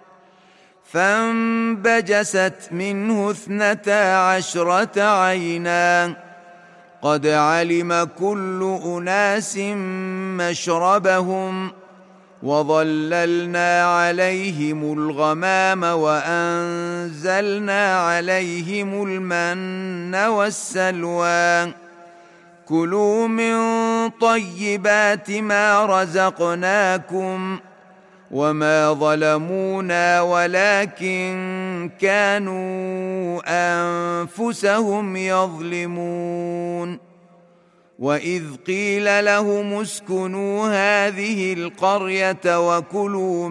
فانبجست منه 12 عينا قد علم كل أناس مشربهم وظللنا عليهم الغمام وأنزلنا عليهم المن والسلوى كلوا من طيبات ما رزقناكم وما ظلمونا ولكن كانوا أنفسهم يظلمون وإذ قيل لهم اسكنوا هذه القرية وكلوا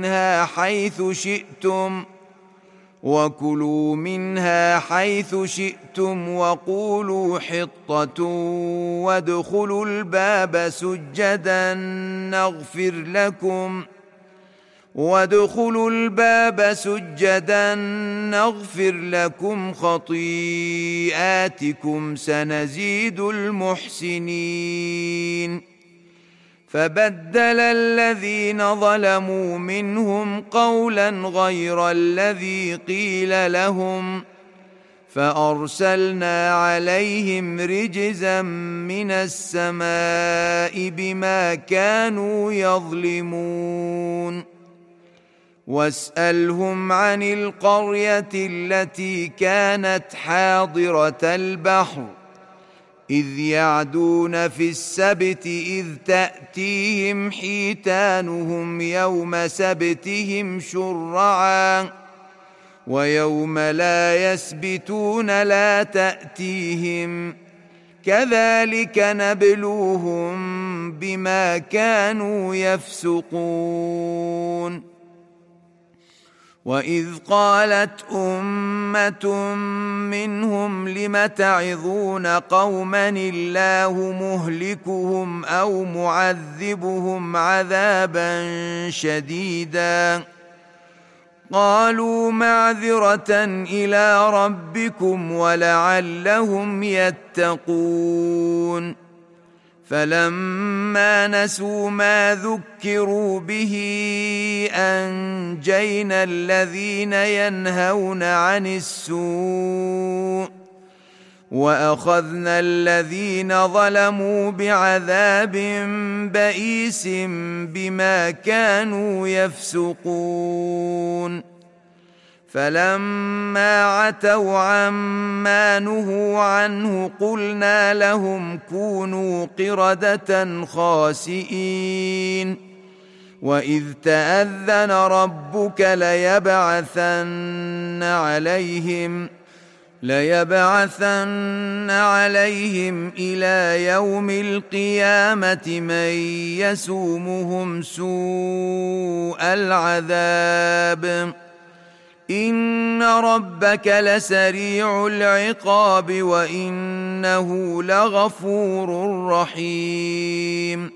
منها حيث شئتم وقولوا حطة وادخلوا الباب سجدا نغفر لكم وادخلوا الباب سجدا نغفر لكم خطيئاتكم سنزيد المحسنين. فبدل الذين ظلموا منهم قولا غير الذي قيل لهم فأرسلنا عليهم رجزا من السماء بما كانوا يظلمون. واسألهم عن القرية التي كانت حاضرة البحر إذ يعدون في السبت إذ تأتيهم حيتانهم يوم سبتهم شرعا ويوم لا يسبتون لا تأتيهم كذلك نبلوهم بما كانوا يفسقون. وإذ قالت أمة منهم لم تعظون قوما الله مهلكهم أو معذبهم عذابا شديدا قالوا معذرة إلى ربكم ولعلهم يتقون. فلما نسوا ما ذكروا به أنجينا الذين ينهون عن السوء وأخذنا الذين ظلموا بعذاب بئيس بما كانوا يفسقون. فلما عتوا عما نهوا عنه قلنا لهم كونوا قردة خاسئين. وإذ تأذن ربك ليبعثن عليهم إلى يوم القيامة من يسومهم سوء العذاب إن ربك لسريع العقاب وإنه لغفور رحيم.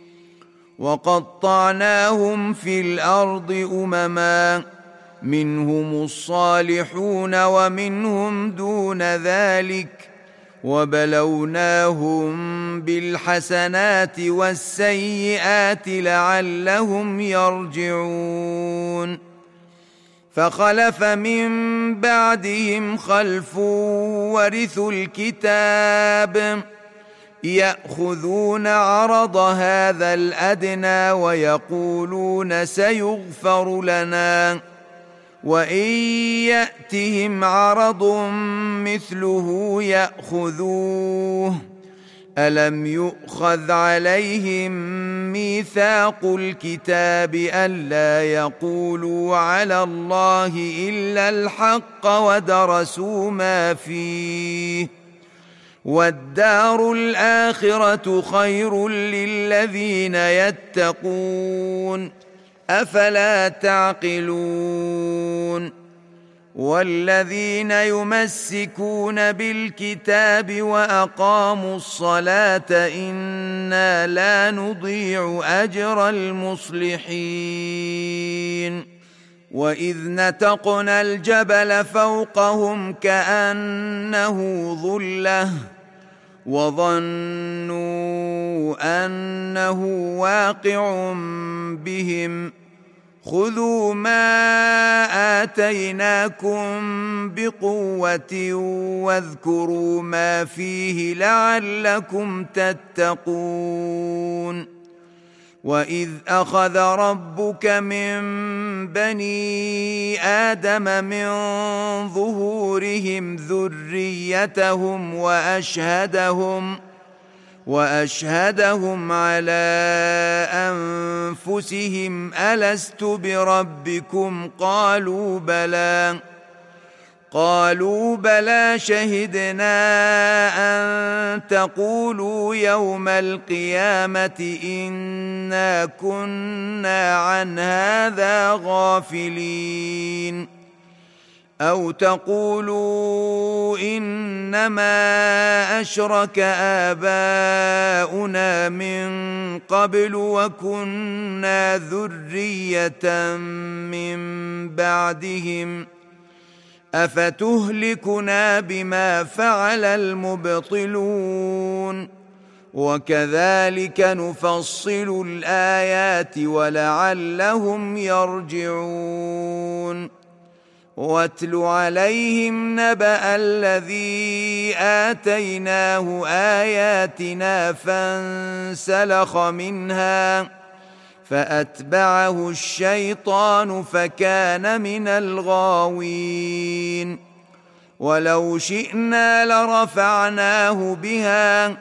وقطعناهم في الأرض أمما منهم الصالحون ومنهم دون ذلك وبلوناهم بالحسنات والسيئات لعلهم يرجعون. فخلف من بعدهم خلف ورثوا الكتاب يأخذون عرض هذا الأدنى ويقولون سيغفر لنا وإن يأتهم عرض مثله يأخذوه ألم يؤخذ عليهم ميثاق الكتاب ألا يقولوا على الله إلا الحق ودرسوا ما فيه والدار الآخرة خير للذين يتقون أفلا تعقلون. والذين يمسكون بالكتاب وأقاموا الصلاة إنا لا نضيع أجر المصلحين. وإذ نتقنا الجبل فوقهم كأنه ظلة وظنوا أنه واقع بهم خذوا ما آتيناكم بقوة واذكروا ما فيه لعلكم تتقون. وإذ أخذ ربك من بني آدم من ظهورهم ذريتهم وأشهدهم على أنفسهم ألست بربكم قالوا بلى شهدنا أن تقولوا يوم القيامة إنا كنا عن هذا غافلين أو تقولوا إنما أشرك آباؤنا من قبل وكنا ذرية من بعدهم أفتهلكنا بما فعل المبطلون وكذلك نفصل الآيات ولعلهم يرجعون واتل عليهم نبأ الذي آتيناه آياتنا فانسلخ منها فأتبعه الشيطان فكان من الغاوين ولو شئنا لرفعناه بها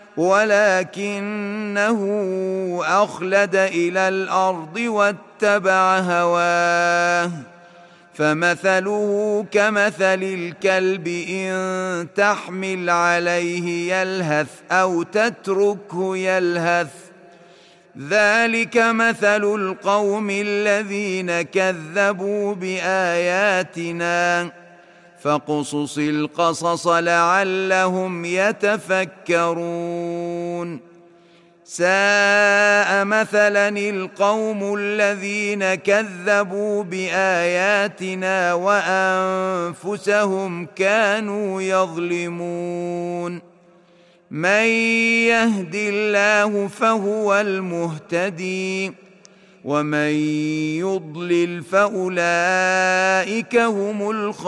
ولكنه أخلد إلى الأرض واتبع هواه فمثله كمثل الكلب إن تحمل عليه يلهث أو تتركه يلهث ذلك مثل القوم الذين كذبوا بآياتنا فاقصص القصص لعلهم يتفكرون ساء مثلا القوم الذين كذبوا بآياتنا وأنفسهم كانوا يظلمون من يهد الله فهو المهتدي ومن يضلل فأولئك هم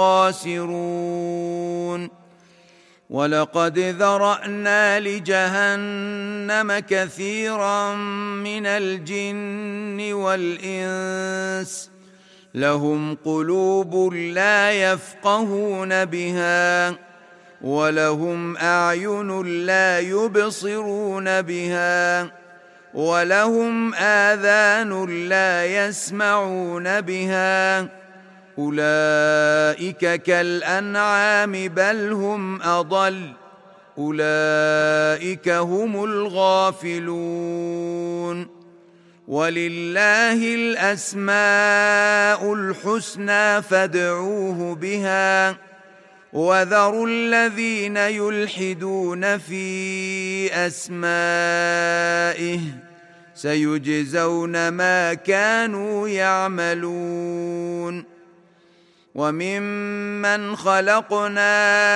الخاسرون ولقد ذرأنا لجهنم كثيرا من الجن والإنس لهم قلوب لا يفقهون بها ولهم أعين لا يبصرون بها ولهم آذان لا يسمعون بها أولئك كالأنعام بل هم أضل أولئك هم الغافلون ولله الأسماء الحسنى فادعوه بها وذروا الذين يلحدون في أسمائه سيجزون ما كانوا يعملون وممن خلقنا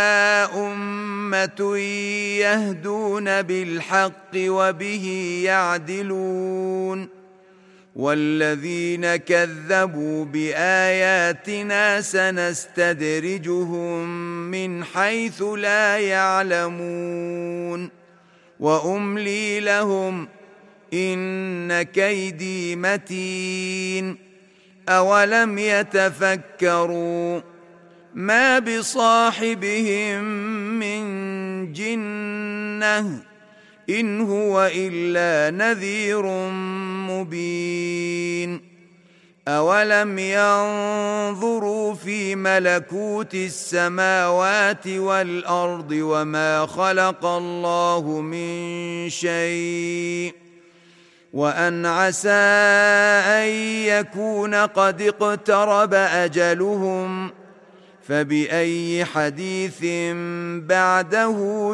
أمة يهدون بالحق وبه يعدلون والذين كذبوا بآياتنا سنستدرجهم من حيث لا يعلمون وأملي لهم إن كيدي متين أولم يتفكروا ما بصاحبهم من جنة إن هو إلا نذير مبين أولم ينظروا في ملكوت السماوات والأرض وما خلق الله من شيء وأن عسى أن يكون قد اقترب أجلهم فبأي حديث بعده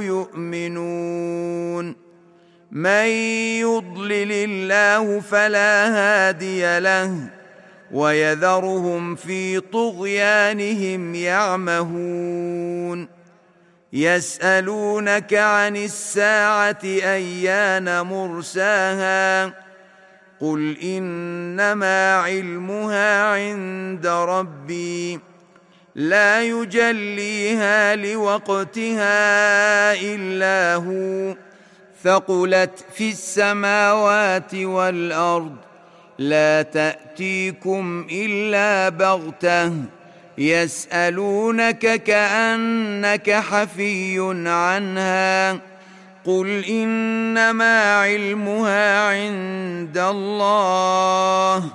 يؤمنون من يضلل الله فلا هادي له ويذرهم في طغيانهم يعمهون يسألونك عن الساعة أيان مرساها قل إنما علمها عند ربي لا يجليها لوقتها إلا هو ثقلت في السماوات والأرض لا تأتيكم إلا بغتة يسألونك كأنك حفي عنها قل إنما علمها عند الله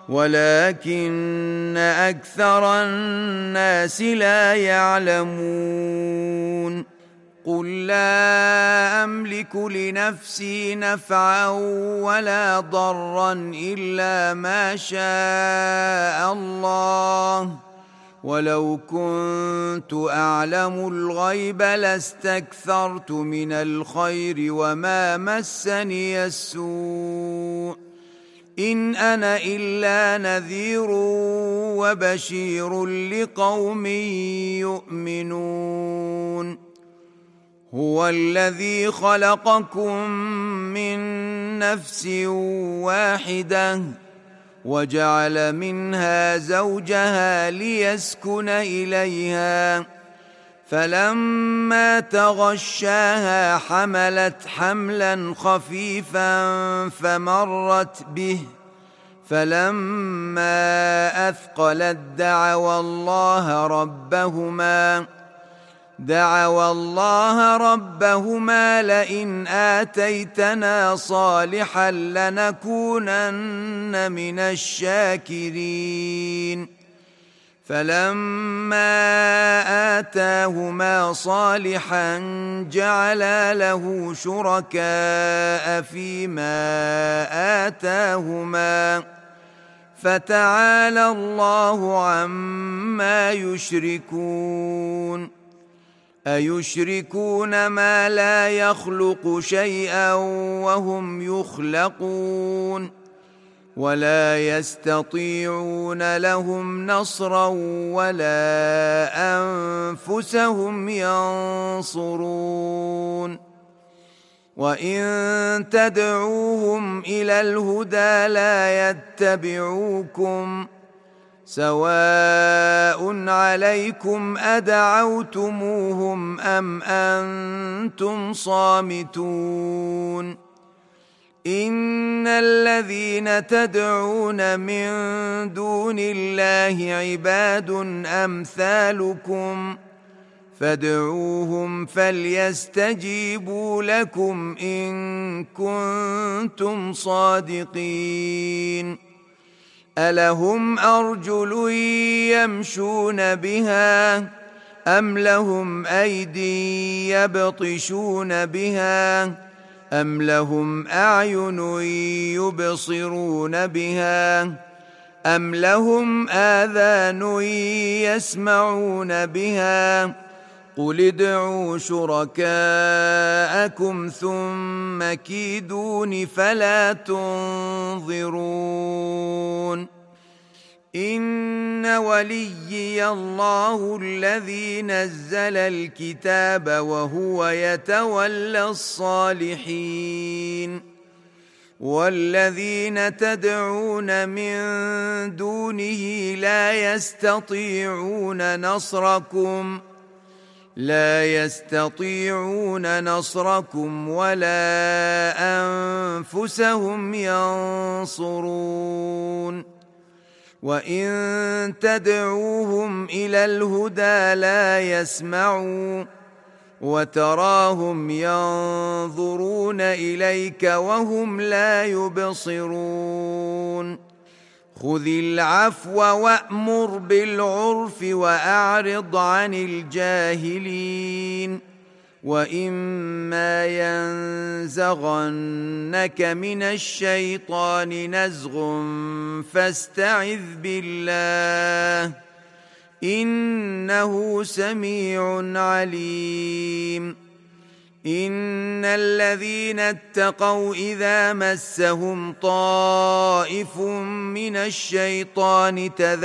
ولكن أكثر الناس لا يعلمون قل لا أملك لنفسي نفعا ولا ضرا إلا ما شاء الله ولو كنت أعلم الغيب لاستكثرت من الخير وما مسني السوء إن أنا إلا نذير وبشير لقوم يؤمنون هو الذي خلقكم من نفس واحدة وجعل منها زوجها ليسكن إليها فلما تغشاها حملت حملا خفيفا فمرت به فلما أثقلت دعوا الله ربهما لئن آتيتنا صالحا لنكونن من الشاكرين فلما آتاهما صالحا جعلا له شركاء فيما آتاهما فتعالى الله عما يشركون أيشركون ما لا يخلق شيئا وهم يخلقون ولا يستطيعون لهم نصرا ولا أنفسهم ينصرون وإن تدعوهم إلى الهدى لا يتبعوكم سواء عليكم أدعوتموهم أم أنتم صامتون إن الذين تدعون من دون الله عباد أمثالكم فادعوهم فليستجيبوا لكم إن كنتم صادقين ألهم أرجل يمشون بها أم لهم أيدي يبطشون بها أم لهم أعين يبصرون بها أم لهم آذان يسمعون بها قل ادعوا شركاءكم ثم كيدون فلا تنظرون إن وليي الله الذي نزل الكتاب وهو يتولى الصالحين والذين تدعون من دونه لا يستطيعون نصركم ولا أنفسهم ينصرون وإن تدعوهم إلى الهدى لا يسمعوا وتراهم ينظرون إليك وهم لا يبصرون خذ العفو وأمر بالعرف وأعرض عن الجاهلين وإما ينزغنك من الشيطان نزغ فاستعذ بالله إنه سميع عليم إن الذين اتقوا إذا مسهم طائف من الشيطان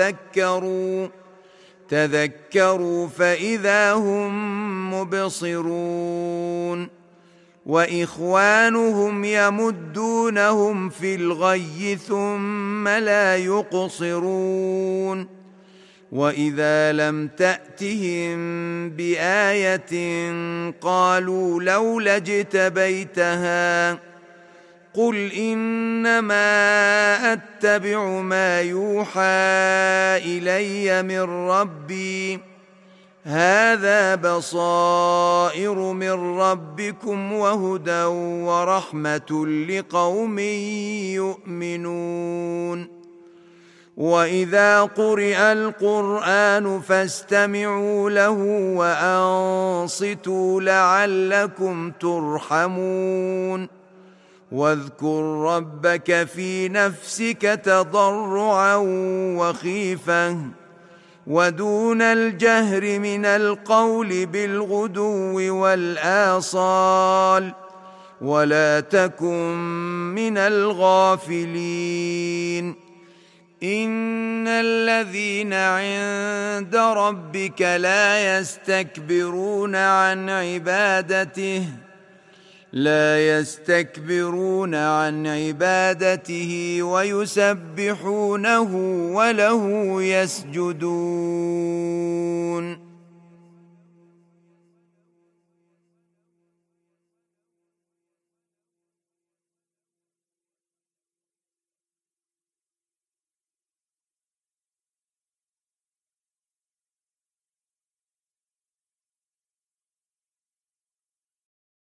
تذكروا فإذا هم مبصرون وإخوانهم يمدونهم في الغي ثم لا يقصرون وإذا لم تأتهم بآية قالوا لولا اجتبيتها قل إنما أتبع ما يوحى إلي من ربي هذا بصائر من ربكم وهدى ورحمة لقوم يؤمنون وإذا قرئ القرآن فاستمعوا له وأنصتوا لعلكم ترحمون واذكر ربك في نفسك تضرعا وخيفة ودون الجهر من القول بالغدو والآصال ولا تكن من الغافلين إن الذين عند ربك لا يستكبرون عن عبادته ويسبحونه وله يسجدون